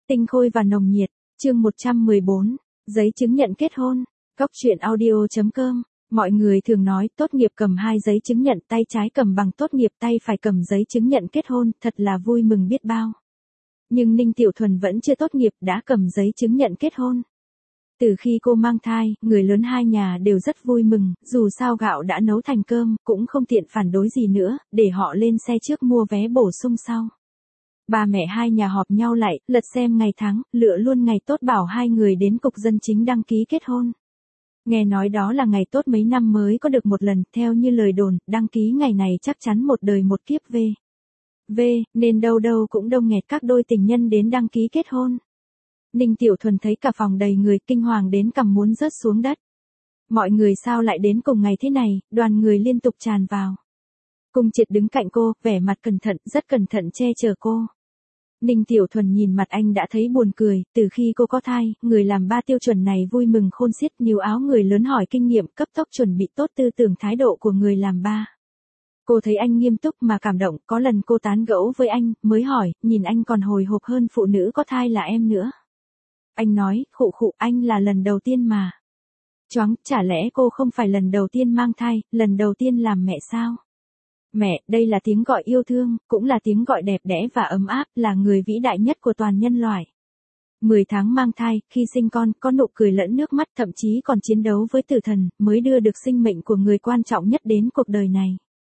Tinh khôi và nồng nhiệt, chương 114, giấy chứng nhận kết hôn. Cốc truyện audio.com. Mọi người thường nói tốt nghiệp cầm 2 giấy chứng nhận, tay trái cầm bằng tốt nghiệp, tay phải cầm giấy chứng nhận kết hôn, thật là vui mừng biết bao. Nhưng Ninh Tiểu Thuần vẫn chưa tốt nghiệp đã cầm giấy chứng nhận kết hôn. Từ khi cô mang thai, người lớn hai nhà đều rất vui mừng, dù sao gạo đã nấu thành cơm, cũng không tiện phản đối gì nữa, để họ lên xe trước mua vé bổ sung sau. Ba mẹ hai nhà họp nhau lại, lật xem ngày tháng, lựa luôn ngày tốt bảo hai người đến cục dân chính đăng ký kết hôn. Nghe nói đó là ngày tốt mấy năm mới có được một lần, theo như lời đồn, đăng ký ngày này chắc chắn một đời một kiếp về, nên đâu đâu cũng đông nghẹt các đôi tình nhân đến đăng ký kết hôn. Ninh Tiểu Thuần thấy cả phòng đầy người, kinh hoàng đến cằm muốn rớt xuống đất. Mọi người sao lại đến cùng ngày thế này, đoàn người liên tục tràn vào. Cung Triệt đứng cạnh cô, vẻ mặt cẩn thận, rất cẩn thận che chở cô. Ninh Tiểu Thuần nhìn mặt anh đã thấy buồn cười, từ khi cô có thai, người làm ba tiêu chuẩn này vui mừng khôn xiết, níu áo người lớn hỏi kinh nghiệm, cấp tốc chuẩn bị tốt tư tưởng thái độ của người làm ba. Cô thấy anh nghiêm túc mà cảm động, có lần cô tán gẫu với anh, mới hỏi, nhìn anh còn hồi hộp hơn phụ nữ có thai là em nữa. Anh nói, khụ, anh là lần đầu tiên mà. Choáng, chả lẽ cô không phải lần đầu tiên mang thai, lần đầu tiên làm mẹ sao? Mẹ, đây là tiếng gọi yêu thương, cũng là tiếng gọi đẹp đẽ và ấm áp, là người vĩ đại nhất của toàn nhân loại. 10 tháng mang thai, khi sinh con, có nụ cười lẫn nước mắt, thậm chí còn chiến đấu với tử thần, mới đưa được sinh mệnh của người quan trọng nhất đến cuộc đời này.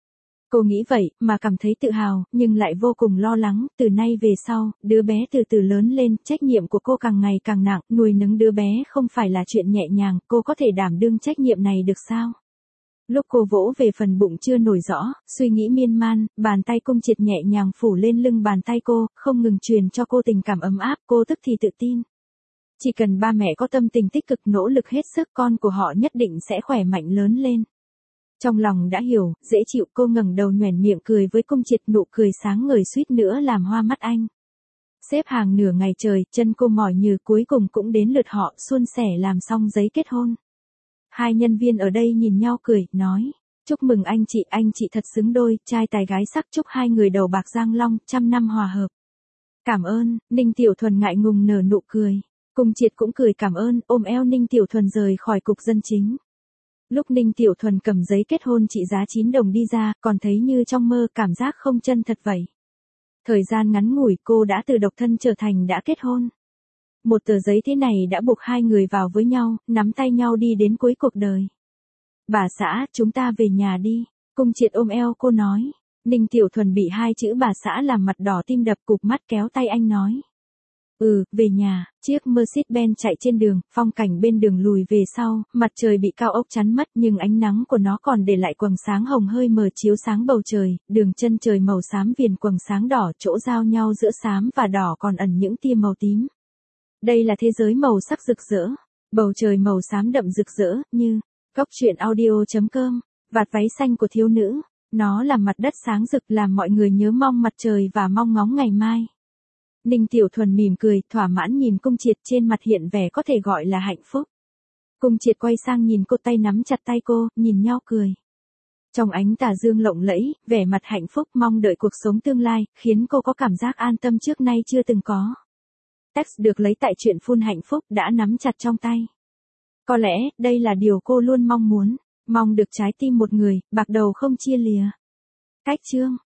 Cô nghĩ vậy, mà cảm thấy tự hào, nhưng lại vô cùng lo lắng, từ nay về sau, đứa bé từ từ lớn lên, trách nhiệm của cô càng ngày càng nặng, nuôi nấng đứa bé không phải là chuyện nhẹ nhàng, cô có thể đảm đương trách nhiệm này được sao? Lúc cô vỗ về phần bụng chưa nổi rõ, suy nghĩ miên man, bàn tay Cung Triệt nhẹ nhàng phủ lên lưng bàn tay cô, không ngừng truyền cho cô tình cảm ấm áp, cô tức thì tự tin. Chỉ cần ba mẹ có tâm tình tích cực nỗ lực hết sức, con của họ nhất định sẽ khỏe mạnh lớn lên. Trong lòng đã hiểu, dễ chịu, cô ngẩng đầu nhoẻn miệng cười với Cung Triệt, nụ cười sáng ngời suýt nữa làm hoa mắt anh. Xếp hàng nửa ngày trời, chân cô mỏi nhừ, cuối cùng cũng đến lượt họ, suôn sẻ làm xong giấy kết hôn. Hai nhân viên ở đây nhìn nhau cười, nói, chúc mừng anh chị thật xứng đôi, trai tài gái sắc, chúc hai người đầu bạc răng long, 100 năm hòa hợp. Cảm ơn, Ninh Tiểu Thuần ngại ngùng nở nụ cười. Cung Triệt cũng cười cảm ơn, ôm eo Ninh Tiểu Thuần rời khỏi cục dân chính. Lúc Ninh Tiểu Thuần cầm giấy kết hôn trị giá 9 đồng đi ra, còn thấy như trong mơ, cảm giác không chân thật vậy. Thời gian ngắn ngủi cô đã từ độc thân trở thành đã kết hôn. Một tờ giấy thế này đã buộc hai người vào với nhau, nắm tay nhau đi đến cuối cuộc đời. Bà xã, chúng ta về nhà đi. Cung Triệt ôm eo cô nói. Ninh Tiểu Thuần bị hai chữ bà xã làm mặt đỏ tim đập, cụp mắt kéo tay anh nói. Về nhà. Chiếc Mercedes-Benz chạy trên đường, phong cảnh bên đường lùi về sau, mặt trời bị cao ốc chắn mất nhưng ánh nắng của nó còn để lại quầng sáng hồng hơi mờ chiếu sáng bầu trời, đường chân trời màu xám viền quầng sáng đỏ, chỗ giao nhau giữa xám và đỏ còn ẩn những tia màu tím. Đây là thế giới màu sắc rực rỡ, bầu trời màu xám đậm rực rỡ, như Cốc truyện audio.com, vạt váy xanh của thiếu nữ, nó làm mặt đất sáng rực làm mọi người nhớ mong mặt trời và mong ngóng ngày mai. Ninh Tiểu Thuần mỉm cười, thỏa mãn nhìn Cung Triệt, trên mặt hiện vẻ có thể gọi là hạnh phúc. Cung Triệt quay sang nhìn cô, tay nắm chặt tay cô, nhìn nhau cười. Trong ánh tà dương lộng lẫy, vẻ mặt hạnh phúc mong đợi cuộc sống tương lai, khiến cô có cảm giác an tâm trước nay chưa từng có. Text được lấy tại truyện Phun Hạnh Phúc đã nắm chặt trong tay. Có lẽ, đây là điều cô luôn mong muốn, mong được trái tim một người, bạc đầu không chia lìa. Cách chương.